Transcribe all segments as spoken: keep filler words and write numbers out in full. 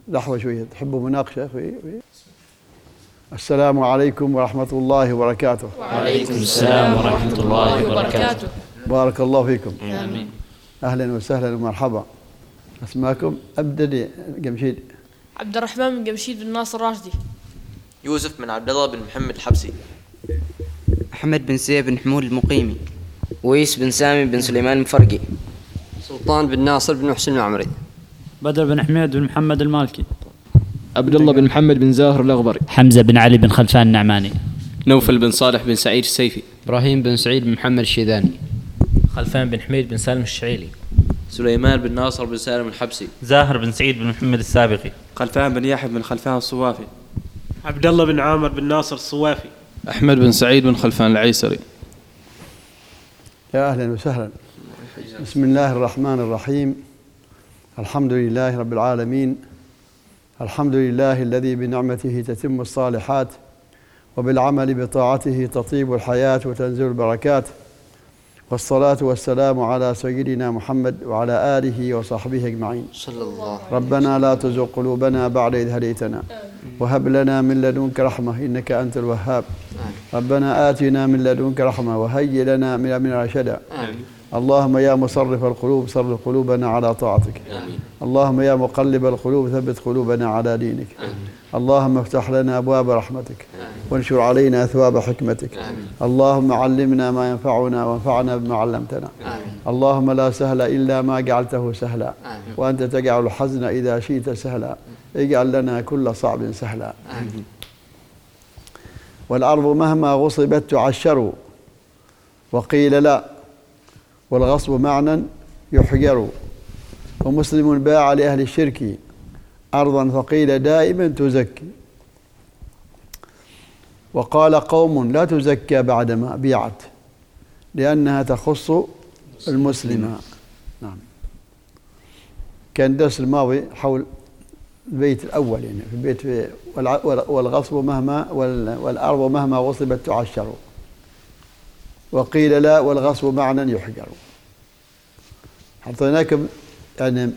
لحظة شوية، تحبوا مناقشة أخوي؟ السلام عليكم ورحمة الله وبركاته. وعليكم السلام ورحمة الله وبركاته. بارك الله فيكم. آمين. أهلا وسهلا ومرحبا. أسماءكم؟ أبدأ قمشيد. عبد الرحمن بن قمشيد بن ناصر راشدي. يوسف بن عبد الله بن محمد الحبسي. أحمد بن سيف بن حمود المقيمي. ويس بن سامي بن سليمان المفرقي. سلطان بن ناصر بن محسن العمري. بدر بن حميد بن محمد المالكي. عبد الله بن محمد بن زاهر الأغبري. حمزة بن علي بن خلفان النعماني. نوفل بن صالح بن سعيد السيفي. إبراهيم بن سعيد بن محمد الشيذاني. خلفان بن حميد بن سالم الشعيلي. سليمان بن ناصر بن سالم الحبسي. زاهر بن سعيد بن محمد السابقي. خلفان بن يحيى بن خلفان الصوافي. عبد الله بن عامر بن ناصر الصوافي. أحمد بن سعيد بن خلفان العيسري. يا أهلا وسهلا. بسم الله الرحمن الرحيم. الحمد لله رب العالمين. الحمد لله الذي بنعمته تتم الصالحات وبالعمل بطاعته تطيب الحياة وتنزل البركات، والصلاة والسلام على سيدنا محمد وعلى آله وصحبه أجمعين. صلى الله. ربنا لا تزغ قلوبنا بعد إذ هديتنا وهب لنا من لدنك رحمة إنك أنت الوهاب. ربنا آتنا من لدنك رحمة وهيئ لنا من أمرنا رشدا. اللهم يا مصرف القلوب صرف قلوبنا على طاعتك. آمين. اللهم يا مقلب القلوب ثبت قلوبنا على دينك. آمين. اللهم افتح لنا أبواب رحمتك. آمين. وانشر علينا أثواب حكمتك. آمين. اللهم علمنا ما ينفعنا وانفعنا بما علمتنا. آمين. اللهم لا سهل إلا ما جعلته سهلا. آمين. وأنت تجعل الحزن إذا شئت سهلا. اجعل لنا كل صعب سهلا. آمين. والأرض مهما غصبت تعشر وقيل لا، والغصب معنى يحجر. ومسلم باع لأهل الشرك أرضا فقيل دائما تزكي، وقال قوم لا تزكى بعدما بيعت لأنها تخص المسلم. نعم. كان الدرس الماضي حول البيت الأول، يعني في البيت في والغصب مهما والأرض مهما غصبت تعشر وقيل لا، والغصب معنى يحجر. أعطيناكم يعني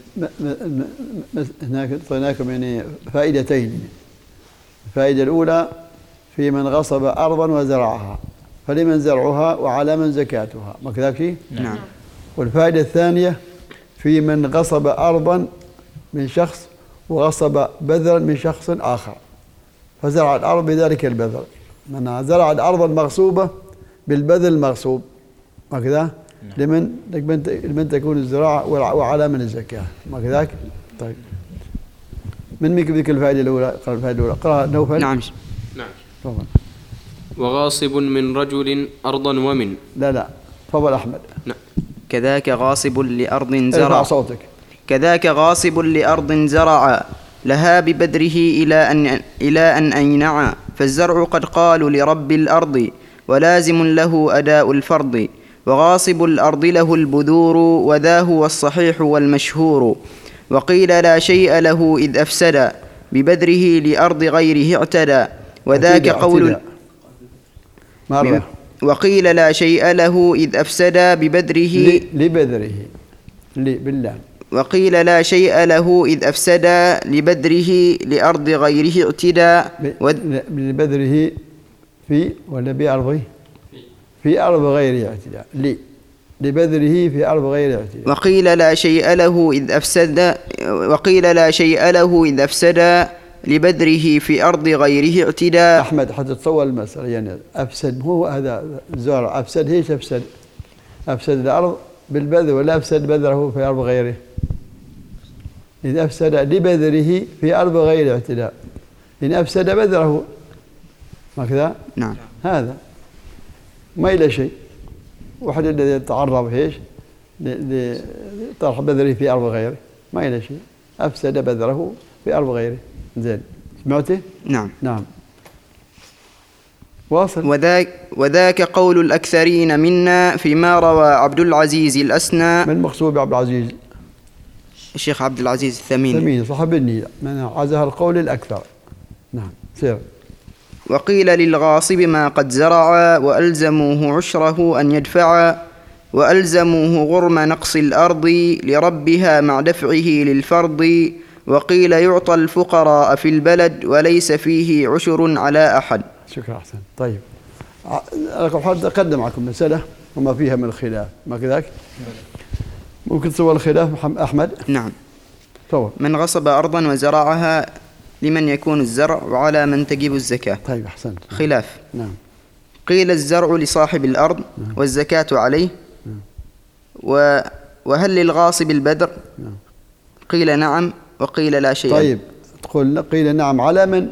هناك أعطيناكم يعني فائدتين. الفائدة الأولى في من غصب أرضا وزرعها فلمن زرعها وعلى من زكاتها، ما كذاك شيء؟ نعم. والفائدة الثانية في من غصب أرضا من شخص وغصب بذرا من شخص آخر فزرع الأرض بذلك البذر، من زرع الأرض المغصوبة بالبذل المغصوب، ما كذا؟ لمن لمن تكون الزراعة وعلى من الزكاة، ما كذاك؟ طيب. من ميك ذيك الفائدة الأولى؟ قرأ الفائدة الأولى. قرأ نوفل. نعم. نعم. تفضل. وغاصب من رجل أرضا ومن. لا لا. تفضل أحمد. نعم. كذاك غاصب لأرض زرع. ارفع صوتك. كذاك غاصب لأرض زرع لها ببدره إلى أن إلى أن أينع، فالزرع قد قالوا لرب الأرض ولازم له أداء الفرض. وغاصب الأرض له البذور وذا هو الصحيح والمشهور. وقيل لا شيء له إذ أفسد ببذره لأرض غيره اعتدى، وذاك قول مرة. وقيل لا شيء له إذ أفسد ببذره لبذره لي بالله. وقيل لا شيء له إذ أفسد لبذره لأرض غيره اعتدى. لبذره في ولا بأرضه؟ في أرض غير اعتداء. لي لبذره في أرض غير اعتداء. وقيل لا شيء له إذ أفسد وقيل لا شيء له إذ أفسد لبذره في أرض غيره اعتداء. أحمد حتى تصور المسألة، يعني أفسد هو هذا الزرع أفسد هيش أفسد؟ أفسد الأرض بالبذر ولا أفسد بذره في أرض غيره؟ إذا أفسد لبذره في أرض غير اعتداء، إن أفسد بذره، ما كذا؟ نعم. هذا ما إلى شيء. واحد الذي يتعرض هيش لطرح بذره في أرض غيره ما إلى شيء، أفسد بذره في أرض غيره. زين، سمعته؟ نعم. نعم. واصل. وذاك, وذاك قول الأكثرين منا فيما روى عبد العزيز الأسنى. من مقصود بعبد العزيز؟ الشيخ عبد العزيز الثمين. ثمين صاحب النية، من عزها القول الأكثر. نعم. سير. وقيل للغاصب ما قد زرع وألزموه عشره أن يدفع، وألزموه غرم نقص الأرض لربها مع دفعه للفرض، وقيل يعطى الفقراء في البلد وليس فيه عشر على أحد. شكرا أحسن. طيب لكم حد أقدم معكم مسألة وما فيها من الخلاف، ما كذلك؟ ممكن تصور الخلاف أحمد؟ نعم. صور. من غصب أرضا وزرعها لمن يكون الزرع وعلى من تجب الزكاة. طيب أحسنت. خلاف. نعم. قيل الزرع لصاحب الأرض نعم. والزكاة عليه نعم. و وهل للغاصب البذر؟ نعم. قيل نعم وقيل لا شيء. طيب تقول قيل نعم على من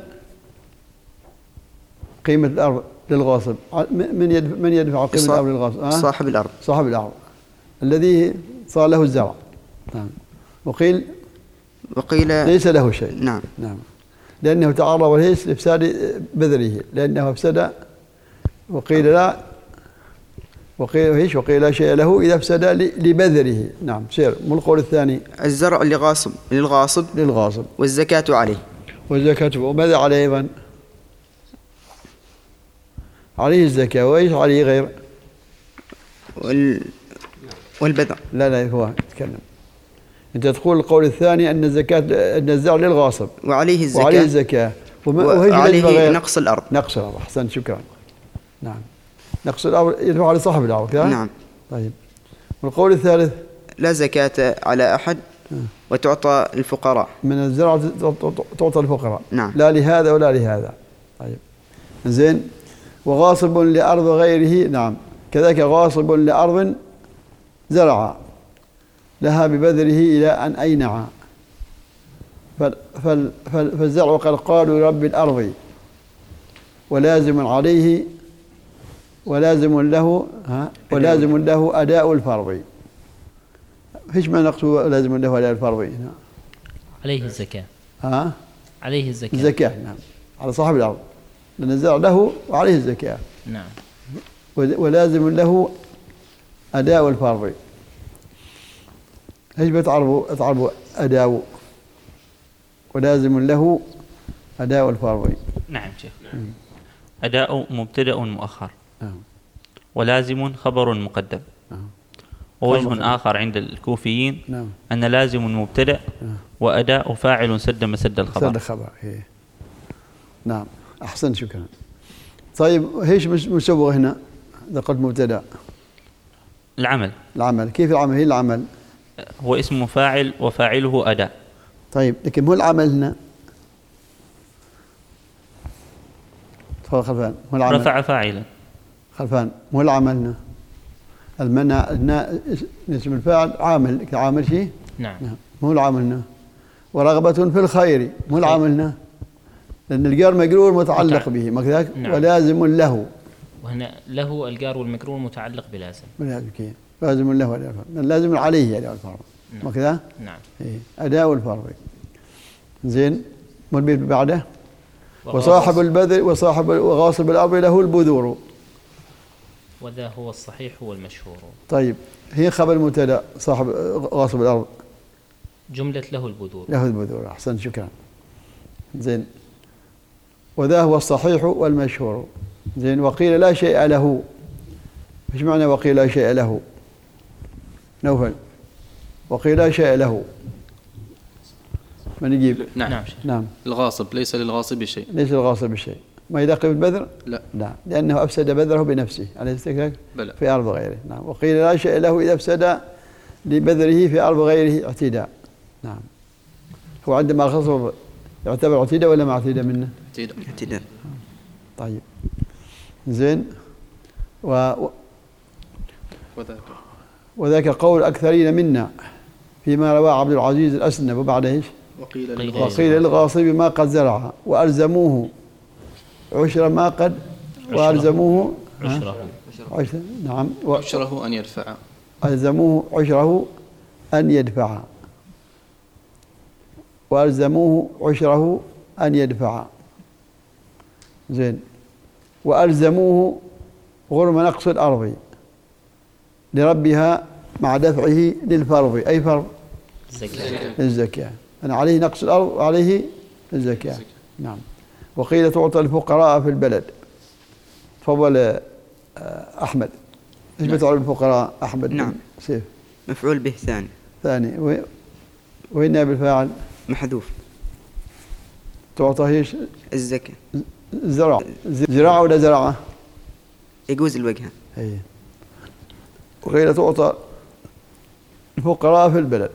قيمة الأرض للغاصب؟ من يدفع من يدفع قيمة الأرض للغاصب؟ أه؟ صاحب الأرض. صاحب الأرض الذي صار له الزرع. نعم. وقيل وقيل ليس له شيء. نعم. نعم. لأنه تعرض ليش لإفساد بذره، لأنه أفسد. وقيل لا وقيل ايش وقيل لا شيء له إذا أفسد لبذره. نعم. سير. مو القول الثاني؟ الزرع لغاصب للغاصب للغاصب والزكاة عليه. والزكاة وماذا عليه أيضا؟ عليه الزكاة وإيش عليه غير؟ وال... والبذر. لا لا هو تكلم. أنت تقول القول الثاني أن الزكاة أن الزرع للغاصب وعليه الزكاة وعليه الزكاة وعليه نقص الأرض. نقص الأرض. أحسن. شكرا. نعم. نقص الأرض يدفع على صاحب الأرض كذا؟ نعم. طيب. والقول الثالث؟ لا زكاة على أحد وتعطى الفقراء. من الزرع تعطى الفقراء. نعم. لا لهذا ولا لهذا. طيب. زين. وغاصب لأرض غيره. نعم. كذلك غاصب لأرض زرع لها ببذره إلى أن أينع فالزرع قد قالوا رب الأرض ولازم عليه ولازم له ها ولازم له أداء الفرض. ايش ما نقصه لازم له أداء الفرض؟ عليه الزكاة. ها عليه الزكاة. الزكاة. نعم. على صاحب الأرض لأن الزرع له وعليه الزكاة. نعم. ولازم له أداء الفرض. ايش بتعرفوا تعرفوا أداء ولازم له أداء الفرض؟ نعم شيخ. أداء مبتدأ مؤخر. نعم. ولازم خبر مقدم. نعم. ووجه آخر عند الكوفيين نعم. أن لازم مبتدأ نعم. وأداء فاعل سد مسد الخبر. سد الخبر. إيه. نعم. أحسن. شكرا. طيب ايش مسوغ هنا؟ إذا قلت مبتدأ. العمل. العمل. كيف العمل؟ هي العمل هو اسم فاعل وفاعله أداء. طيب لكن مو العمل هنا. تفضل خلفان. مو العمل. رفع فاعلا. خلفان. مو العمل هنا. المنع هنا اسم الفاعل عامل عامل شيء. نعم. نعم. مو العمل هنا. ورغبة في الخير. مو العمل هنا. لأن الجار مجرور متعلق به ما كذاك. نعم. ولازم له. وهنا له الجار والمجرور متعلق بلازم. لازم كذا. لازم له أداء الفرض. لازم عليه أداء الفرض. نعم. ما كذا. نعم. إيه. أداء الفرض. زين. والبيت بعده. وصاحب البذر وصاحب وغاصب الأرض له البذور. وذا هو الصحيح والمشهور. طيب هي خبر المبتدأ صاحب غاصب الأرض جملة له البذور. له البذور. أحسن. شكرا. زين. وذا هو الصحيح والمشهور. زين. وقيل لا شيء له. ايش معنى وقيل لا شيء له؟ نوفل. وقيل لا شيء له. من يجيب؟ نعم. نعم. نعم. الغاصب ليس للغاصب شيء. ليس للغاصب شيء. ما إذا قيل البذر؟ لا. لا. لأنه أفسد بذره بنفسه على استكاك بلى. في أرض غيره. نعم. وقيل لا شيء له إذا أفسد لبذره في أرض غيره اعتداء. نعم. هو عندما غصب يعتبر اعتداء ولا ما اعتداء منه؟ اعتداء. اعتداء. طيب. زين. و وذاك وذاك قول أكثرين منا فيما رواه عبد العزيز الأسنب. وبعد ايش؟ وقيل وقيل للغاصب ما قد زرع وألزموه عشر ما قد وألزموه عشره. عشر. نعم. عشره أن يدفع. ألزموه عشره أن يدفع. وألزموه عشره أن يدفع. زين. وألزموه غرم نقص الأرض لربها مع دفعه للفرض. أي فرض؟ الزكاة. الزكاة. أنا عليه نقص الأرض وعليه الزكاة. نعم. وقيل تعطى الفقراء في البلد. تفضل أحمد. ايش نعم. بتعرف الفقراء أحمد؟ نعم. سيف. مفعول به ثاني. ثاني. وين نائب الفاعل؟ محذوف. تعطى ايش؟ الزكاة. زرع زراعة ولا زرعة؟ يجوز الوجهة. اي. وغير تعطى الفقراء في البلد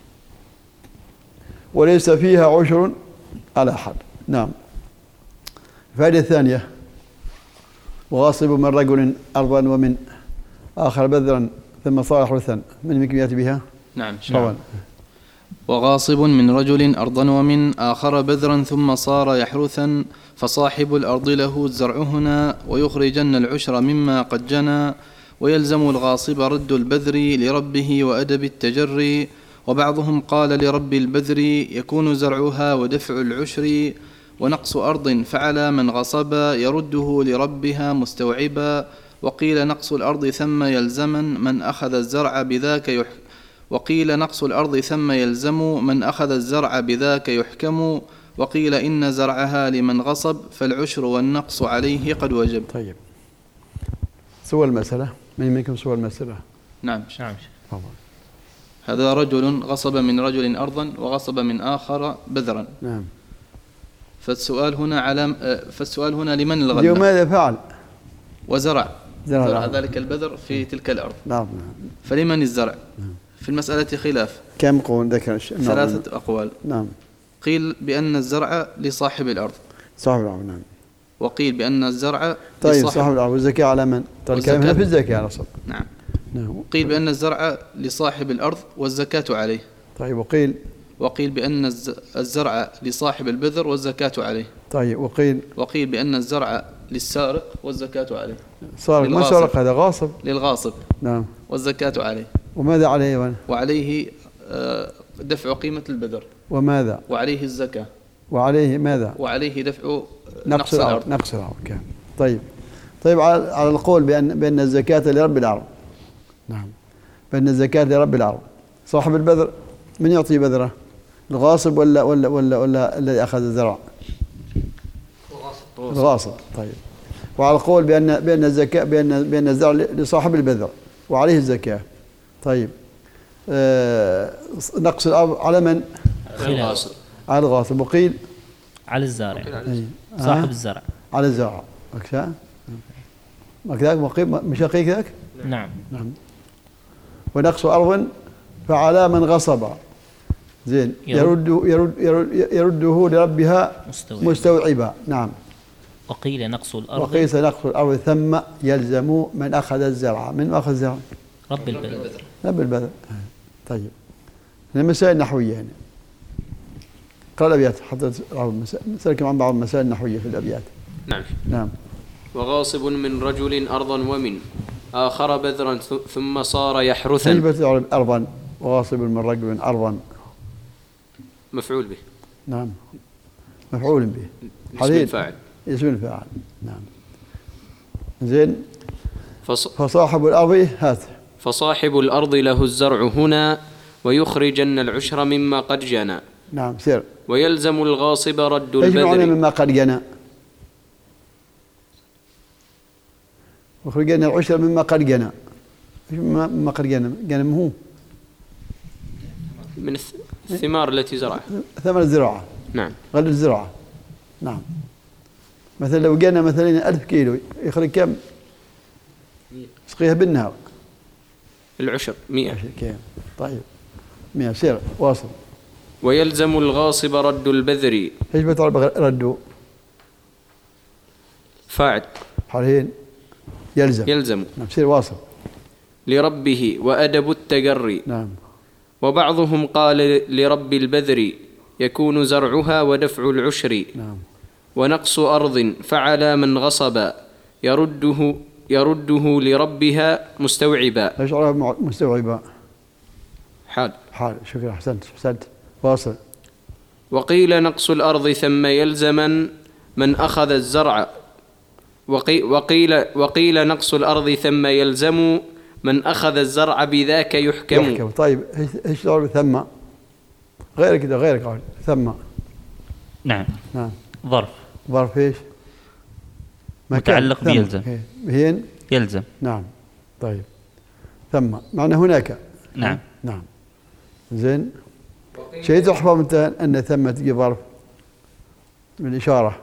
وليس فيها عشر على أحد. نعم. الفائدة الثانية وغاصب من رجل أرضا ومن آخر بذرا ثم صار حرثا، من يمكن يأتي بها؟ نعم. نعم. وغاصب من رجل أرضا ومن آخر بذرا ثم صار يحرثا، فصاحب الأرض له الزرع هنا ويخرجن العشر مما قد جنى، ويلزم الغاصب رد البذر لربه وأدب التجري، وبعضهم قال لرب البذر يكون زرعها ودفع العشر، ونقص أرض فعلى من غصب يرده لربها مستوعبا، وقيل نقص الأرض ثم يلزمن من أخذ الزرع بذاك يح وقيل نقص الأرض ثم يلزم من أخذ الزرع بذاك يحكم، وقيل إن زرعها لمن غصب فالعشر والنقص عليه قد وجب. طيب سوى المسألة، من منكم سوى المسألة؟ نعم. نعم. هذا رجل غصب من رجل أرضا وغصب من آخر بذرا. نعم. فالسؤال هنا على فالسؤال هنا لمن الغنى؟ اليوم ماذا فعل؟ وزرع زرع, زرع ذلك البذر في تلك الأرض. نعم. فلمن الزرع؟ في المسألة خلاف. كم قول ذكر؟ ثلاثة أقوال. نعم. قيل بأن الزرع لصاحب الأرض. صاحب الأرض. نعم. وقيل بأن الزرع طيب لصاحب صاحب الأرض والزكاة على من؟ طيب الكلام هنا في الزكاة نصب. نعم. نعم. وقيل بأن الزرع لصاحب الأرض والزكاة عليه. طيب وقيل وقيل بأن الزرع لصاحب البذر والزكاة عليه. طيب وقيل وقيل بأن الزرع للسارق والزكاة عليه. سارق ما سارق، هذا غاصب. للغاصب. نعم. والزكاة عليه. وماذا عليه وانا؟ وعليه دفع قيمة البذر. وماذا؟ وعليه الزكاة. وعليه ماذا؟ وعليه دفع نقص الأرض. نقص الأرض. طيب طيب على على القول بأن بأن الزكاة لرب الأرض. نعم. بأن الزكاة لرب الأرض. صاحب البذر من يعطي بذره؟ الغاصب ولا ولا ولا ولا الذي أخذ الزرع؟ الغاصب. طيب. وعلى القول بأن بأن الزكاة بأن بأن الزرع لصاحب البذر وعليه الزكاة. طيب. آه نقص الأرض على من؟ الغاصب. على الغاصب. وقيل على الزارع. أي. صاحب آه؟ الزرع. على الزرع. أكذا. أكذا وقيل مش كذاك؟ نعم. نعم. ونقص أرض فعلى من غصب. زين. يرد يرد يرد يرده لربها مستوعبا. مستوعبا. نعم. وقيل نقص الأرض وقيس نقص الأرض ثم يلزم من أخذ الزرع. من أخذ الزرع؟ رب البذر. رب البذر. طيب. المسائل النحوية هنا. قرأ الأبيات حتى نسألكم عن بعض المسائل النحوية في الأبيات. نعم. نعم. وغاصب من رجل أرضا ومن آخر بذرا ثم صار يحرثا. كيف تعرف أرضا؟ وغاصب من رجل أرضا. مفعول به. نعم. مفعول به. اسم الفاعل. اسم الفاعل. نعم. زين. فص... فصاحب الأرض هات. فصاحب الأرض له الزرع هنا ويخرجن العشر مما قد جنى. نعم. سير. ويلزم الغاصب رد ايش البذر. معنى مما قد جنى؟ ويخرجن العشر مما قد جنى. ايش مما قد جنى؟ جنى هو من الثمار التي زرعها. ثمر الزراعة. نعم. غل الزراعة. نعم. مثلا لو جانا مثلا ألف كيلو يخرج كم؟ يسقيها بالنهار. العشر مئة. طيب. مئة. سير واصل. ويلزم الغاصب رد البذر. ايش بتعرف ردوا؟ فاعل. حالين. يلزم. يلزم. نعم. سير واصل. لربه وأدب التجري. نعم. وبعضهم قال لرب البذر يكون زرعها ودفع العشر. نعم. ونقص أرض فعلى من غصب يرده يرده لربها مستوعبا. ايش عرف مستوعبا؟ حال. حال. شكرا. احسنت احسنت. واصل. وقيل نقص الأرض ثم يلزما من أخذ الزرع. وقي وقيل وقيل نقص الأرض ثم يلزم من أخذ الزرع بذاك يحكم. يحكم. طيب ايش تعرف ثم؟ غير كده غير قال ثم. نعم. نعم. ظرف. ظرف ايش؟ متعلق بيلزم. هين يلزم. نعم. طيب. ثم معنى هناك. نعم. نعم. زين. شيء تحفظ أنت أن ثمة تجي ظرف بالإشارة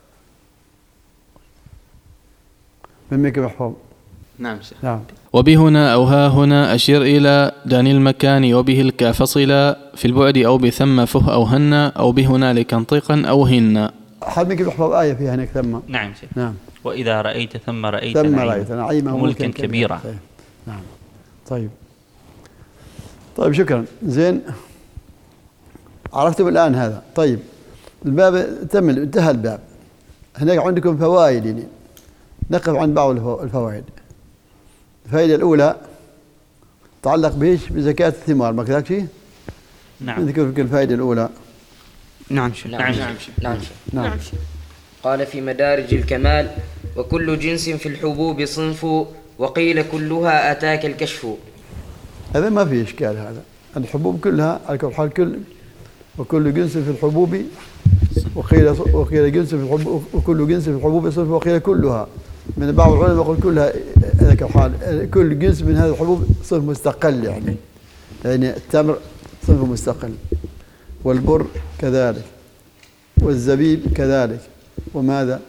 من ميك محفوظ. نعم شيخ. نعم. وبهنا أو ها هنا أشير إلى دان المكان وبه الكاف صلة في البعد أو بثم فه أو هن أو بهنالك انطقا أو هن. حد ممكن يحفظ آية فيها هناك ثم. نعم شيخ. نعم. وإذا رأيت ثم رأيت ثم نعيما رأيت نعيما وملكا كبيرا. طيب. نعم. طيب. طيب شكرا. زين. عرفتم الآن هذا. طيب. الباب تم انتهى الباب. هناك عندكم فوائد يعني. نقف عند بعض الفوائد. الفائدة الأولى تعلق بإيش؟ بزكاة الثمار، ما كذاك شيء؟ نعم. نذكر لك الفائدة الأولى. نعم شيخ. نعم شيخ. نعم نعم. نعم. قال في مدارج الكمال: وكل جنس في الحبوب صنف، وقيل كلها أتاك الكشف. هذا ما في إشكال. هذا الحبوب كلها على كل حال كل وكل جنس في الحبوب وقيل وقيل جنس في الحبوب وكل جنس في الحبوب صنف وقيل كلها. من بعض العلماء يقول كلها هذاك الحال كل جنس من هذه الحبوب صنف مستقل يعني يعني التمر صنف مستقل والبر كذلك والزبيب كذلك وماذا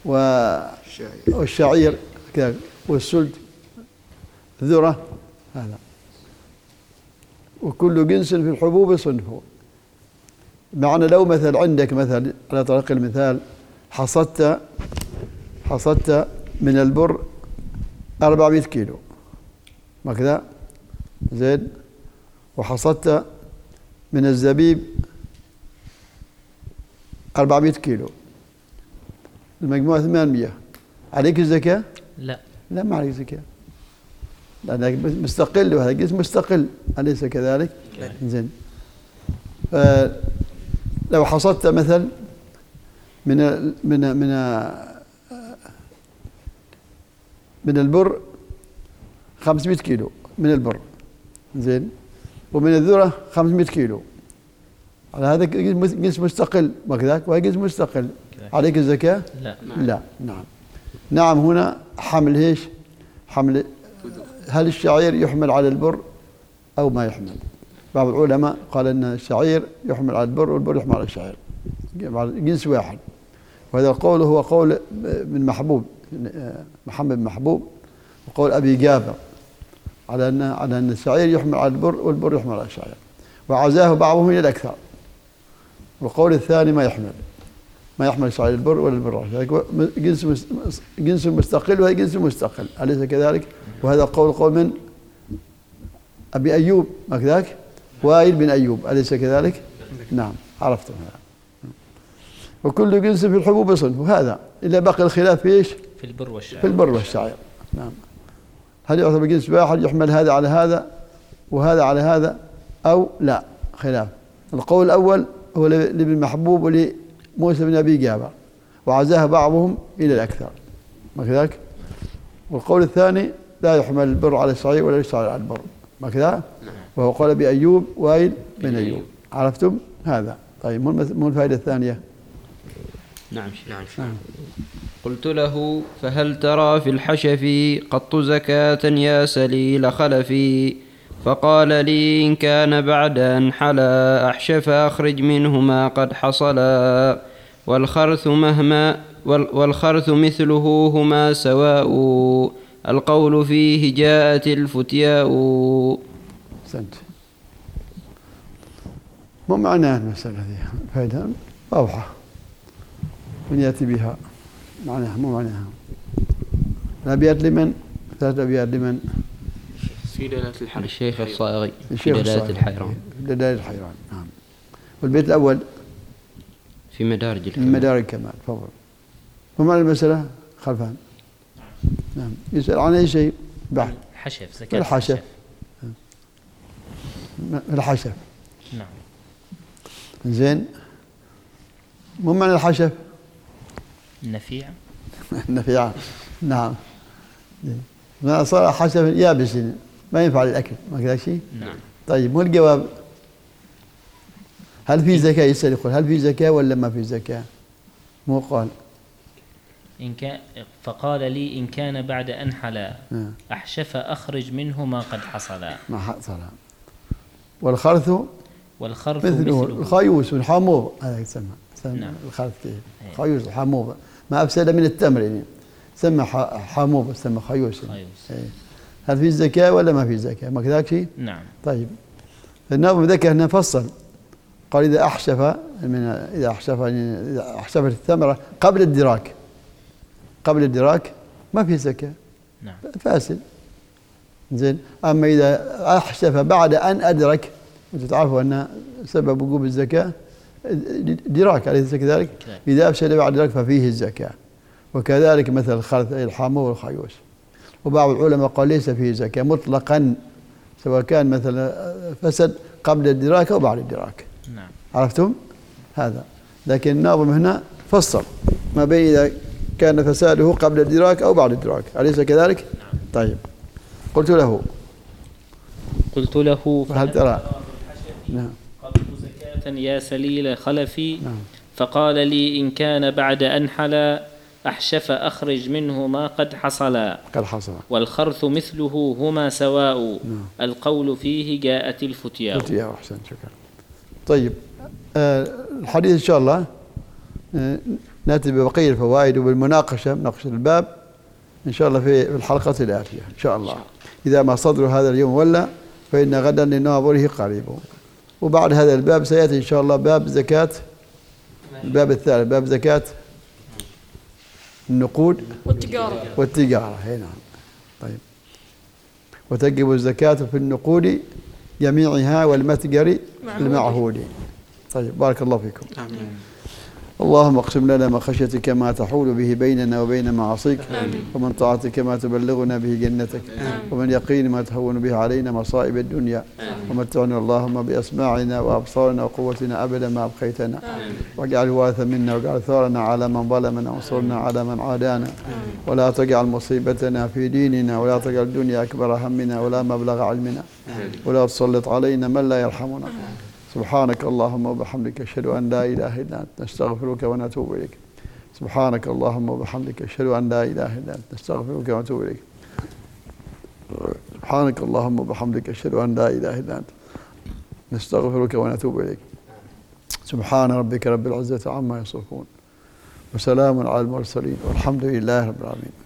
والشعير كذلك والسلت ذرة هذا وكل جنس في الحبوب صنفه. معنى لو مثل عندك مثل على طريق المثال حصدت حصدت من البر أربعمائة كيلو ما كذا زين وحصدت من الزبيب أربعمائة كيلو المجموعة ثمانمائة عليك الزكاة؟ لا لا ما عليك زكاة لأنك مستقل وهذا جنس مستقل أليس كذلك؟ زين لو حصدت مثل من من من من البر خمسمائة كيلو من البر زين ومن الذرة خمسمائة كيلو على هذا جنس مستقل وكذاك وهي جنس مستقل عليك الزكاة؟ لا لا نعم نعم هنا حمل ايش؟ حمل هل الشعير يحمل على البر أو ما يحمل؟ بعض العلماء قال أن الشعير يحمل على البر والبر يحمل على الشعير جنس واحد وهذا القول هو قول من محبوب محمد بن محبوب وقول أبي جابر على أن على أن الشعير يحمل على البر والبر يحمل على الشعير وعزاه بعضهم إلى الأكثر والقول الثاني ما يحمل ما يحمل الشعير البر ولا البر جنس جنس مستقل وهي جنس مستقل أليس كذلك؟ وهذا القول قول من أبي أيوب ما كذاك؟ وائل بن أيوب أليس كذلك؟ نعم عرفتم هذا. وكل جنس في الحبوب صنف وهذا إلا باقي الخلاف في إيش؟ في البر والشعير. في البر والشعير نعم. هل يعتبر جنس واحد يحمل هذا على هذا وهذا على هذا أو لا؟ خلاف. القول الأول هو لابن محبوب ولموسى بن أبي جابر وعزاه بعضهم إلى الأكثر ما كذلك؟ والقول الثاني لا يحمل البر على الشعير ولا الشعير على البر ما كذا؟ وهو قال أبي أيوب وائل بن أيوب عرفتم هذا. طيب مو الفائدة الثانية؟ نعم نعم قلت له فهل ترى في الحشف قط زكاة يا سليل خلفي فقال لي إن كان بعد أن حلا أحشف أخرج منه ما قد حصلا والخرث مهما والخرث مثله هما سواء القول فيه جاءت الفتياء. سنت مو معناه المسألة هذه فائدة واضحة من يأتي بها معناها مو معناها. الأبيات لمن؟ ثلاث أبيات لمن؟ في دلالة الحيران الشيخ الصائغي في دلالة الحيران في دلالة الحيران نعم. والبيت الأول في مدارج الكمال مدارج الكمال تفضل. ومعنى المسألة خلفان نعم يسأل عن أي شيء بعد حشف زكاة الحشف الحشف نعم زين مو معنى الحشف النفيع النفيع نعم ما صار حشف يابس ما ينفع للأكل ما كذا شيء نعم. طيب مو الجواب هل في زكاة يسأل يقول هل في زكاة ولا ما في زكاة مو قال إن كان فقال لي إن كان بعد أن حلا أحشف أخرج منه ما قد حصل ما حصل والخرث والخرف مثله مثله الخيوس والحموض هذا يسمى نعم. الخرف فيه خيوس الحموض ما أفسد من التمر يعني سمى حموض سمى خيوس خيوس. هل في زكاة ولا ما في زكاة؟ ما كذاك شيء؟ نعم. طيب الناظم ذكر هنا فصل قال إذا أحشف من إذا أحشف يعني إذا أحشفت الثمرة قبل الدراك قبل الدراك ما في زكاة. نعم. فاسد. زين. أما إذا أحشف بعد أن أدرك وأنتم تعرفوا أن سبب وجوب الزكاة دراك أليس كذلك؟ إذا أفسد بعد ذلك ففيه الزكاة. وكذلك مثل الخرث أي الحمو والخيوش. وبعض العلماء قال ليس فيه زكاة مطلقا سواء كان مثلا فسد قبل الدراك أو بعد الدراك. نعم. عرفتم؟ هذا. لكن الناظم هنا فصل ما بين إذا كان فساده قبل الدراك أو بعد الدراك أليس كذلك؟ نعم. طيب قلت له قلت له هل ترى نعم قبض زكاة يا سليل خلفي نعم. فقال لي إن كان بعد أن حلا أحشف أخرج منه ما قد حصلا قد حصل والخرث مثله هما سواء نعم. القول فيه جاءت الفتياء. فتياء أحسن شكرا. طيب آه الحديث إن شاء الله آه نأتي ببقية الفوائد وبالمناقشة مناقشة الباب إن شاء الله في الحلقة الآتية إن شاء الله. إذا ما صدر هذا اليوم ولا فإن غدا لناظره قريب. وبعد هذا الباب سيأتي إن شاء الله باب زكاة الباب الثالث باب زكاة النقود والتجارة والتجارة. هنا نعم. طيب وتجب الزكاة في النقود جميعها والمتجر المعهود. طيب بارك الله فيكم. آمين. اللهم اقسم لنا من خشيتك ما تحول به بيننا وبين معاصيك ومن طاعتك ما تبلغنا به جنتك ومن يقين ما تهون به علينا مصائب الدنيا ومتعنا اللهم بأسماعنا وأبصارنا وقوتنا أبدا ما أبقيتنا واجعل وارثا منا واجعل ثارنا على من ظلمنا وانصرنا على من عادانا ولا تجعل مصيبتنا في ديننا ولا تجعل الدنيا أكبر همنا ولا مبلغ علمنا ولا تسلط علينا من لا يرحمنا. سبحانك اللهم وبحمدك أشهد أن لا إله إلا أنت نستغفرك ونتوب إليك. سبحانك اللهم وبحمدك أشهد أن لا إله إلا أنت نستغفرك ونتوب إليك. سبحانك اللهم وبحمدك أشهد أن لا إله إلا أنت نستغفرك ونتوب إليك. سبحان ربك رب العزة عما يصفون وسلام على المرسلين والحمد لله رب العالمين.